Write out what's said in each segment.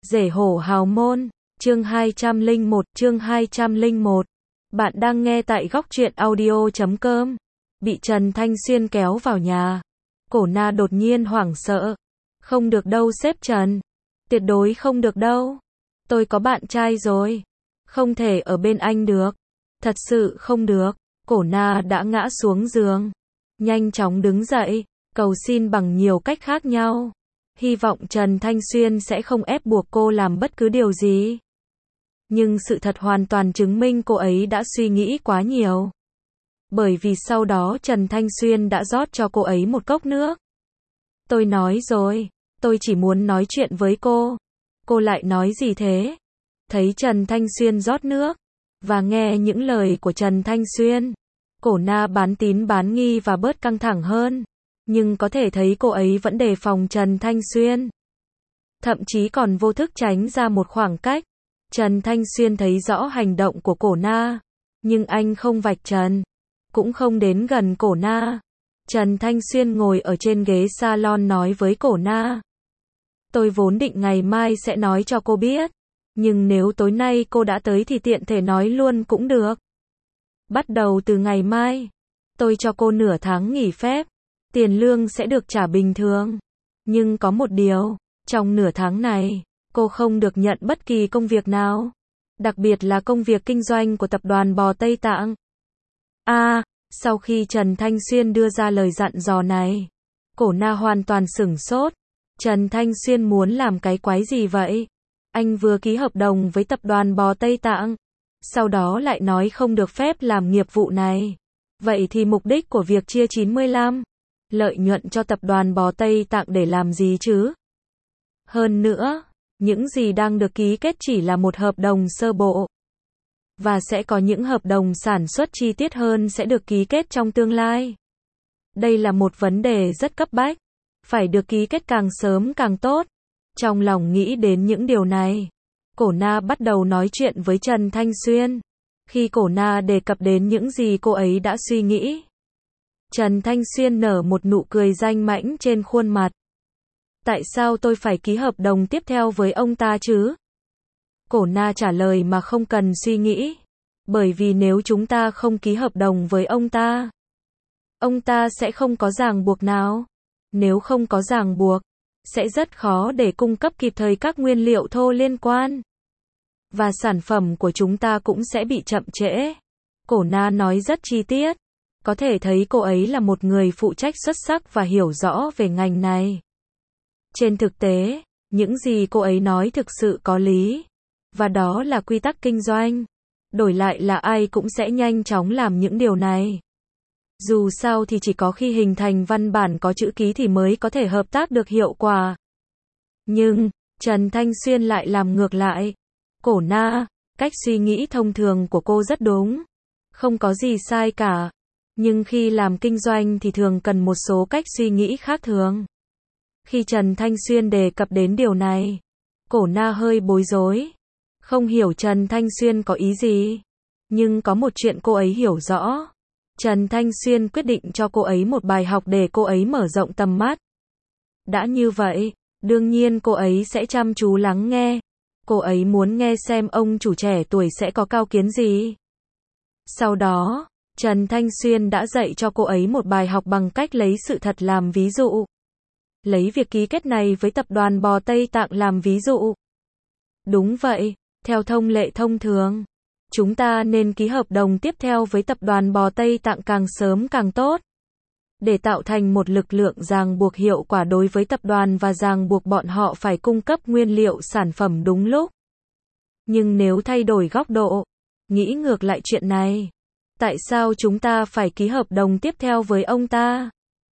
Rể hổ hào môn, chương 201. Bạn đang nghe tại góc truyện audio.com. Bị Trần Thanh Xuyên kéo vào nhà. Cổ Na đột nhiên hoảng sợ. Không được đâu sếp Trần. Tuyệt đối không được đâu. Tôi có bạn trai rồi. Không thể ở bên anh được. Thật sự không được. Cổ Na đã ngã xuống giường. Nhanh chóng đứng dậy, cầu xin bằng nhiều cách khác nhau. Hy vọng Trần Thanh Xuyên sẽ không ép buộc cô làm bất cứ điều gì. Nhưng sự thật hoàn toàn chứng minh cô ấy đã suy nghĩ quá nhiều. Bởi vì sau đó Trần Thanh Xuyên đã rót cho cô ấy một cốc nước. Tôi nói rồi, tôi chỉ muốn nói chuyện với cô. Cô lại nói gì thế? Thấy Trần Thanh Xuyên rót nước, và nghe những lời của Trần Thanh Xuyên, Cổ Na bán tín bán nghi và bớt căng thẳng hơn. Nhưng có thể thấy cô ấy vẫn đề phòng Trần Thanh Xuyên. Thậm chí còn vô thức tránh ra một khoảng cách. Trần Thanh Xuyên thấy rõ hành động của Cổ Na. Nhưng anh không vạch trần. Cũng không đến gần Cổ Na. Trần Thanh Xuyên ngồi ở trên ghế salon nói với Cổ Na. Tôi vốn định ngày mai sẽ nói cho cô biết. Nhưng nếu tối nay cô đã tới thì tiện thể nói luôn cũng được. Bắt đầu từ ngày mai, tôi cho cô nửa tháng nghỉ phép. Tiền lương sẽ được trả bình thường. Nhưng có một điều, trong nửa tháng này, cô không được nhận bất kỳ công việc nào. Đặc biệt là công việc kinh doanh của tập đoàn bò Tây Tạng. Sau khi Trần Thanh Xuyên đưa ra lời dặn dò này, Cổ Na hoàn toàn sửng sốt. Trần Thanh Xuyên muốn làm cái quái gì vậy? Anh vừa ký hợp đồng với tập đoàn bò Tây Tạng. Sau đó lại nói không được phép làm nghiệp vụ này. Vậy thì mục đích của việc chia 95 lợi nhuận cho tập đoàn bò Tây Tạng để làm gì chứ? Hơn nữa, những gì đang được ký kết chỉ là một hợp đồng sơ bộ. Và sẽ có những hợp đồng sản xuất chi tiết hơn sẽ được ký kết trong tương lai. Đây là một vấn đề rất cấp bách. Phải được ký kết càng sớm càng tốt. Trong lòng nghĩ đến những điều này, Cổ Na bắt đầu nói chuyện với Trần Thanh Xuyên. Khi Cổ Na đề cập đến những gì cô ấy đã suy nghĩ, Trần Thanh Xuyên nở một nụ cười danh mãnh trên khuôn mặt. Tại sao tôi phải ký hợp đồng tiếp theo với ông ta chứ? Cổ Na trả lời mà không cần suy nghĩ. Bởi vì nếu chúng ta không ký hợp đồng với ông ta sẽ không có ràng buộc nào. Nếu không có ràng buộc, sẽ rất khó để cung cấp kịp thời các nguyên liệu thô liên quan. Và sản phẩm của chúng ta cũng sẽ bị chậm trễ. Cổ Na nói rất chi tiết. Có thể thấy cô ấy là một người phụ trách xuất sắc và hiểu rõ về ngành này. Trên thực tế, những gì cô ấy nói thực sự có lý. Và đó là quy tắc kinh doanh. Đổi lại là ai cũng sẽ nhanh chóng làm những điều này. Dù sao thì chỉ có khi hình thành văn bản có chữ ký thì mới có thể hợp tác được hiệu quả. Nhưng, Trần Thanh Xuyên lại làm ngược lại. Cổ Na, cách suy nghĩ thông thường của cô rất đúng. Không có gì sai cả. Nhưng khi làm kinh doanh thì thường cần một số cách suy nghĩ khác thường. Khi Trần Thanh Xuyên đề cập đến điều này, Cổ Na hơi bối rối. Không hiểu Trần Thanh Xuyên có ý gì. Nhưng có một chuyện cô ấy hiểu rõ. Trần Thanh Xuyên quyết định cho cô ấy một bài học để cô ấy mở rộng tầm mắt. Đã như vậy, đương nhiên cô ấy sẽ chăm chú lắng nghe. Cô ấy muốn nghe xem ông chủ trẻ tuổi sẽ có cao kiến gì. Sau đó, Trần Thanh Xuyên đã dạy cho cô ấy một bài học bằng cách lấy sự thật làm ví dụ. Lấy việc ký kết này với tập đoàn bò Tây Tạng làm ví dụ. Đúng vậy, theo thông lệ thông thường, chúng ta nên ký hợp đồng tiếp theo với tập đoàn bò Tây Tạng càng sớm càng tốt. Để tạo thành một lực lượng ràng buộc hiệu quả đối với tập đoàn và ràng buộc bọn họ phải cung cấp nguyên liệu sản phẩm đúng lúc. Nhưng nếu thay đổi góc độ, nghĩ ngược lại chuyện này, tại sao chúng ta phải ký hợp đồng tiếp theo với ông ta?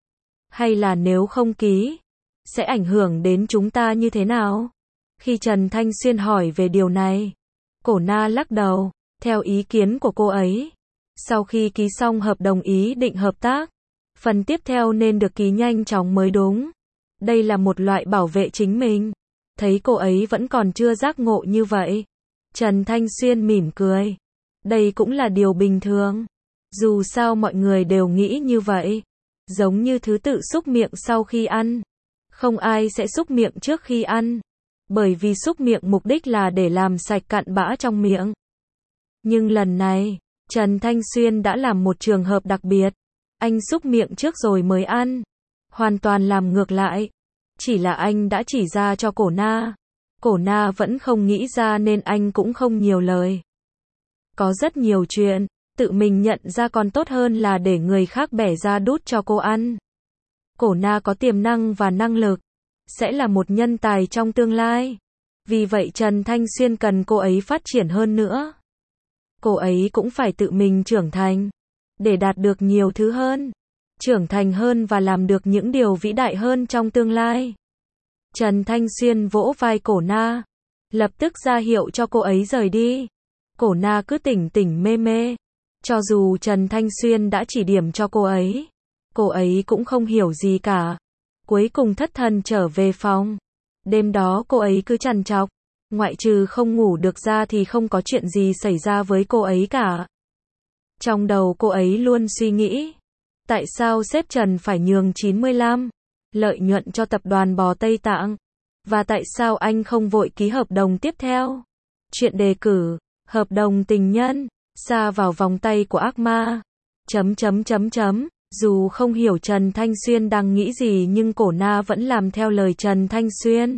Hay là nếu không ký, sẽ ảnh hưởng đến chúng ta như thế nào? Khi Trần Thanh Xuyên hỏi về điều này, Cổ Na lắc đầu, theo ý kiến của cô ấy. Sau khi ký xong hợp đồng ý định hợp tác, phần tiếp theo nên được ký nhanh chóng mới đúng. Đây là một loại bảo vệ chính mình. Thấy cô ấy vẫn còn chưa giác ngộ như vậy, Trần Thanh Xuyên mỉm cười. Đây cũng là điều bình thường. Dù sao mọi người đều nghĩ như vậy. Giống như thứ tự súc miệng sau khi ăn. Không ai sẽ súc miệng trước khi ăn. bởi vì súc miệng mục đích là để làm sạch cặn bã trong miệng. Nhưng lần này, Trần Thanh Xuyên đã làm một trường hợp đặc biệt. Anh súc miệng trước rồi mới ăn. Hoàn toàn làm ngược lại. Chỉ là anh đã chỉ ra cho Cổ Na. Cổ Na vẫn không nghĩ ra nên anh cũng không nhiều lời. Có rất nhiều chuyện, tự mình nhận ra còn tốt hơn là để người khác bẻ ra đút cho cô ăn. Cổ Na có tiềm năng và năng lực, sẽ là một nhân tài trong tương lai. Vì vậy Trần Thanh Xuyên cần cô ấy phát triển hơn nữa. Cô ấy cũng phải tự mình trưởng thành, để đạt được nhiều thứ hơn, trưởng thành hơn và làm được những điều vĩ đại hơn trong tương lai. Trần Thanh Xuyên vỗ vai Cổ Na, lập tức ra hiệu cho cô ấy rời đi. Cổ Na cứ tỉnh tỉnh mê mê. Cho dù Trần Thanh Xuyên đã chỉ điểm cho cô ấy cũng không hiểu gì cả. Cuối cùng thất thần trở về phòng. Đêm đó cô ấy cứ trằn trọc, ngoại trừ không ngủ được ra thì không có chuyện gì xảy ra với cô ấy cả. Trong đầu cô ấy luôn suy nghĩ, tại sao sếp Trần phải nhường 95% lợi nhuận cho tập đoàn bò Tây Tạng? Và tại sao anh không vội ký hợp đồng tiếp theo? Chuyện đề cử, hợp đồng tình nhân, sa vào vòng tay của ác ma. Dù không hiểu Trần Thanh Xuyên đang nghĩ gì nhưng Cổ Na vẫn làm theo lời Trần Thanh Xuyên.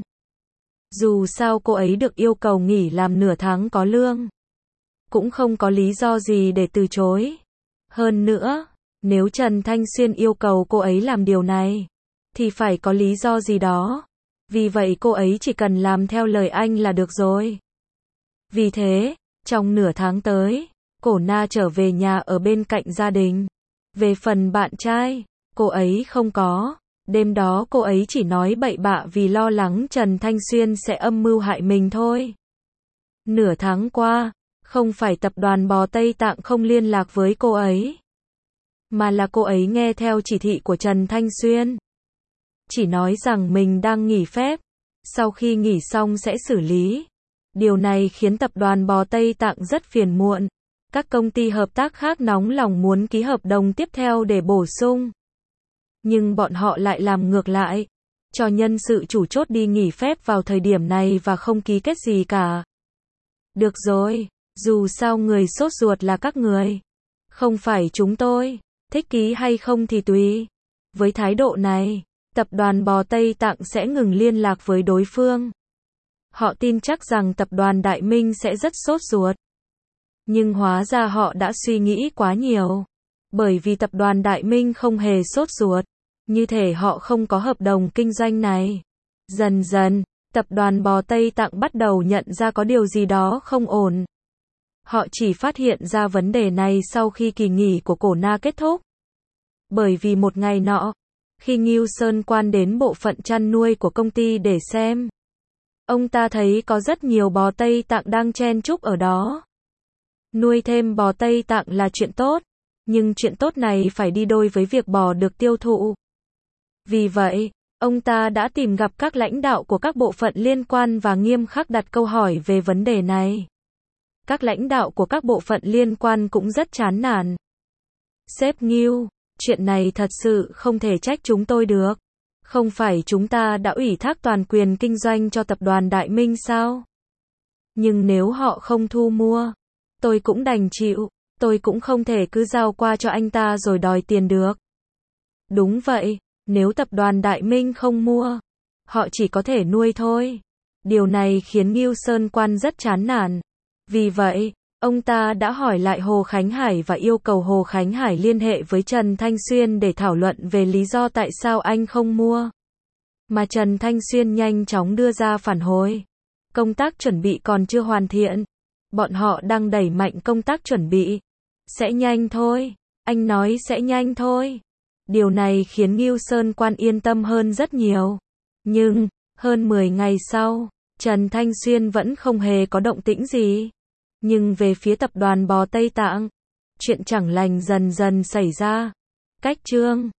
Dù sao cô ấy được yêu cầu nghỉ làm nửa tháng có lương. Cũng không có lý do gì để từ chối. Hơn nữa, nếu Trần Thanh Xuyên yêu cầu cô ấy làm điều này, thì phải có lý do gì đó. Vì vậy cô ấy chỉ cần làm theo lời anh là được rồi. Vì thế, trong nửa tháng tới, Cổ Na trở về nhà ở bên cạnh gia đình. Về phần bạn trai, cô ấy không có. Đêm đó cô ấy chỉ nói bậy bạ vì lo lắng Trần Thanh Xuyên sẽ âm mưu hại mình thôi. Nửa tháng qua, không phải tập đoàn bò Tây Tạng không liên lạc với cô ấy, mà là cô ấy nghe theo chỉ thị của Trần Thanh Xuyên. Chỉ nói rằng mình đang nghỉ phép, sau khi nghỉ xong sẽ xử lý. Điều này khiến tập đoàn bò Tây Tạng rất phiền muộn. Các công ty hợp tác khác nóng lòng muốn ký hợp đồng tiếp theo để bổ sung. Nhưng bọn họ lại làm ngược lại, cho nhân sự chủ chốt đi nghỉ phép vào thời điểm này và không ký kết gì cả. Được rồi, dù sao người sốt ruột là các người, không phải chúng tôi, thích ký hay không thì tùy. Với thái độ này, tập đoàn bò Tây Tạng sẽ ngừng liên lạc với đối phương. Họ tin chắc rằng tập đoàn Đại Minh sẽ rất sốt ruột. Nhưng hóa ra họ đã suy nghĩ quá nhiều. Bởi vì tập đoàn Đại Minh không hề sốt ruột. Như thể họ không có hợp đồng kinh doanh này. Dần dần, tập đoàn bò Tây Tạng bắt đầu nhận ra có điều gì đó không ổn. Họ chỉ phát hiện ra vấn đề này sau khi kỳ nghỉ của Cổ Na kết thúc. Bởi vì một ngày nọ, khi Ngưu Sơn Quan đến bộ phận chăn nuôi của công ty để xem, ông ta thấy có rất nhiều bò Tây Tạng đang chen chúc ở đó. Nuôi thêm bò Tây Tạng là chuyện tốt, nhưng chuyện tốt này phải đi đôi với việc bò được tiêu thụ. Vì vậy, ông ta đã tìm gặp các lãnh đạo của các bộ phận liên quan và nghiêm khắc đặt câu hỏi về vấn đề này. Các lãnh đạo của các bộ phận liên quan cũng rất chán nản. Sếp Ngưu, chuyện này thật sự không thể trách chúng tôi được. Không phải chúng ta đã ủy thác toàn quyền kinh doanh cho tập đoàn Đại Minh sao? Nhưng nếu họ không thu mua, tôi cũng đành chịu. Tôi cũng không thể cứ giao qua cho anh ta rồi đòi tiền được. Đúng vậy, nếu tập đoàn Đại Minh không mua, họ chỉ có thể nuôi thôi. Điều này khiến Ngưu Sơn Quan rất chán nản. Vì vậy, ông ta đã hỏi lại Hồ Khánh Hải và yêu cầu Hồ Khánh Hải liên hệ với Trần Thanh Xuyên để thảo luận về lý do tại sao anh không mua. Mà Trần Thanh Xuyên nhanh chóng đưa ra phản hồi. Công tác chuẩn bị còn chưa hoàn thiện. Bọn họ đang đẩy mạnh công tác chuẩn bị. Sẽ nhanh thôi. Anh nói sẽ nhanh thôi. Điều này khiến Ngưu Sơn Quan yên tâm hơn rất nhiều. Nhưng, hơn 10 ngày sau, Trần Thanh Xuyên vẫn không hề có động tĩnh gì. Nhưng về phía tập đoàn bò Tây Tạng, chuyện chẳng lành dần dần xảy ra. Cách chương